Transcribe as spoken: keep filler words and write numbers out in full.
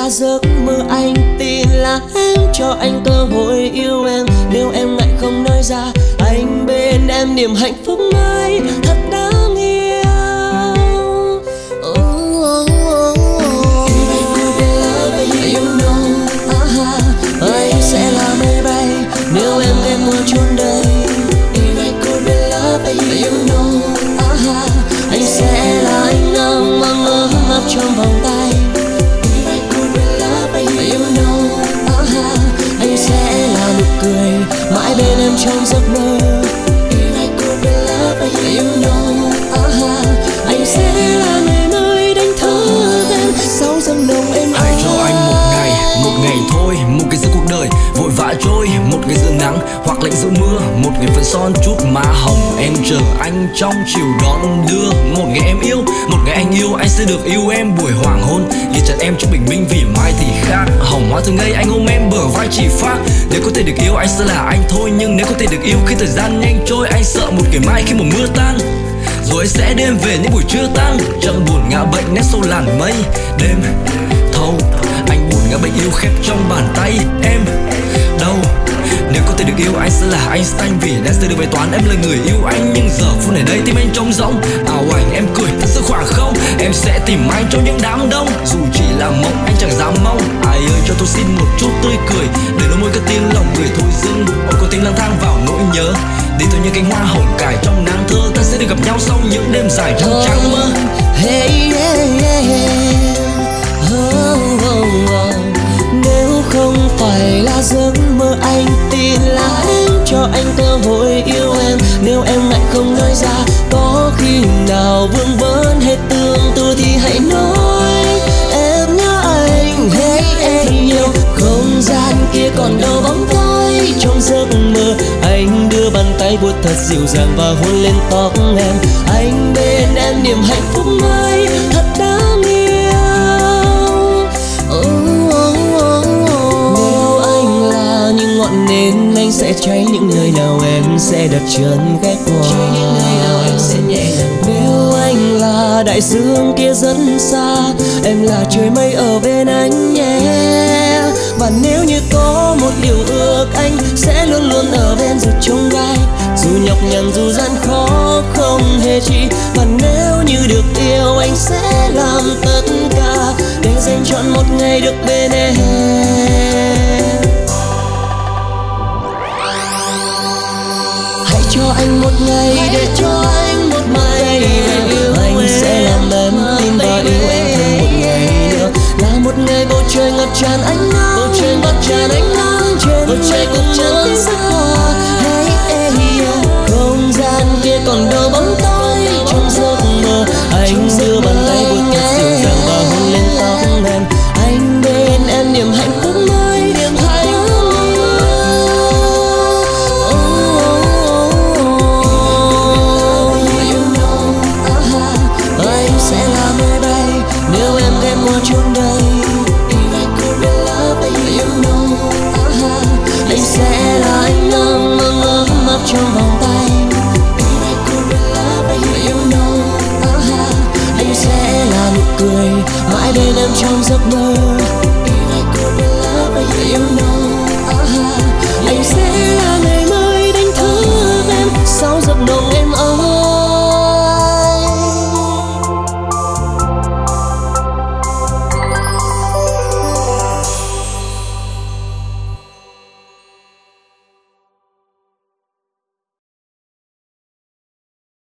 là giấc mơ, anh tin là em cho anh cơ hội yêu em. Nếu em ngại không nói ra, anh bên em niềm hạnh phúc mới thật đáng yêu. Oh, oh, oh, oh. If I could be loved by you, know, uh-huh, anh sẽ là mây bay nếu em ghé mưa chốn đây. If I could be loved by you, know, uh-huh, anh sẽ là ánh nắng mang ấm áp trong vòng tay. If I could be loved by you, know, uh-huh, anh sẽ là nụ cười mãi bên em trong giấc mơ. If I could be loved by you, know, uh-huh, anh sẽ là người nơi đánh thức em sau giấc nồng êm ái. Hãy cho anh một ngày, một ngày thôi, một ngày giữa cuộc đời vội vã trôi, một ngày giữa nắng hoặc lạnh giữa mưa, một ngày phấn son chút má hồng. Em chờ anh trong chiều đón đưa, một ngày em yêu, một ngày anh yêu, anh sẽ được yêu em buổi hoàng hôn. Ghi chặt em trong bình minh vì mai thì khác. Hồng hoa thường ngây anh ôm em bờ vai chỉ phát. Nếu có thể được yêu anh sẽ là anh thôi, nhưng nếu có thể được yêu khi thời gian nhanh trôi, anh sợ một ngày mai khi mùa mưa tan rồi sẽ đêm về những buổi trưa tan. Chẳng buồn ngã bệnh nét sâu làn mây đêm thâu, anh buồn ngã bệnh yêu khép trong bàn tay em đâu. Nếu có thể được yêu anh sẽ là Einstein, vì đã sẽ được bài toán em là người yêu anh. Nhưng giờ phút này đây tim anh trống rỗng, ảo ảnh em cười thật sự khoảng không. Em sẽ tìm anh trong những đám đông, dù chỉ là mộng anh chẳng dám mong. Ai ơi cho tôi xin một chút tươi cười, để đôi môi cất tiếng lòng người thôi dưng. Ôi có tiếng lang thang vào nỗi nhớ, đi thôi như cánh hoa hồng cài trong nắng thơ. Ta sẽ được gặp nhau sau những đêm dài trăng trắng mơ. Hey, yeah, yeah, yeah. Oh, oh, oh. Nếu không phải là giấc mơ, anh tin là em cho anh cơ hội yêu em. Nếu em ngại không nói ra, có khi nào vương vấn hết tương tư thì hãy nói em nhớ anh. Hey, hey, nhiều không gian kia còn đâu bóng tối. Trong giấc mơ anh đưa bàn tay vuốt thật dịu dàng và hôn lên tóc em. Anh bên em niềm hạnh phúc mới thật đáng yêu. Oh, oh, oh, oh. Nếu anh là những ngọn nến, anh sẽ cháy những nơi nào em sẽ đặt chân ghé qua. Nếu anh là đại dương kia rất xa, em là trời mây ở bên anh nhé. Và nếu như có một điều ước, anh sẽ luôn luôn ở bên dù trông gai, dù nhọc nhằn dù gian khó không hề chi. Và nếu như được yêu, anh sẽ làm tất cả để dành trọn một ngày được bên em. Hãy cho anh một ngày, để cho anh một ngày yêu anh em. Sẽ làm em tin và yêu em thêm một ngày nữa, là một ngày bầu trời ngập tràn ánh nắng, bầu trời ngập tràn ánh nắng trên bầu trời ngập tràn tiếng sắc hoa. Hey, hey, yeah. Không gian kia còn đâu bóng tối. Trong giấc mơ anh đưa bàn tay vuốt thật dịu dàng và hôn lên tóc em. Anh bên em niềm hạnh phúc mới, niềm hạnh phúc mới. Oh, oh, oh, oh. You know, uh-huh, anh sẽ là mây bay nếu em ghé mưa chốn đây. If I could be loved by you, know, uh-huh, anh sẽ là ánh nắng mang ấm áp trong vòng tay. If I could be loved by you, know, uh-huh, anh sẽ là nụ cười mãi bên em trong giấc mơ. If I could be loved by you, know, uh-huh, anh sẽ là